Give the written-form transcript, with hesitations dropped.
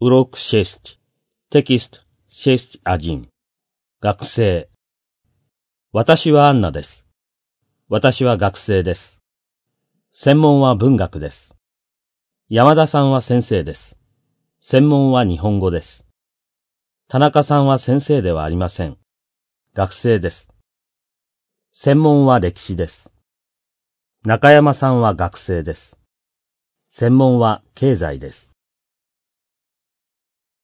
Урок 6. Текст 6.1. 学生。私はアンナです。私は学生です。専門は文学です。山田さんは先生です。専門は日本語です。田中さんは先生ではありません。学生です。専門は歴史です。中山さんは学生です。専門は経済です。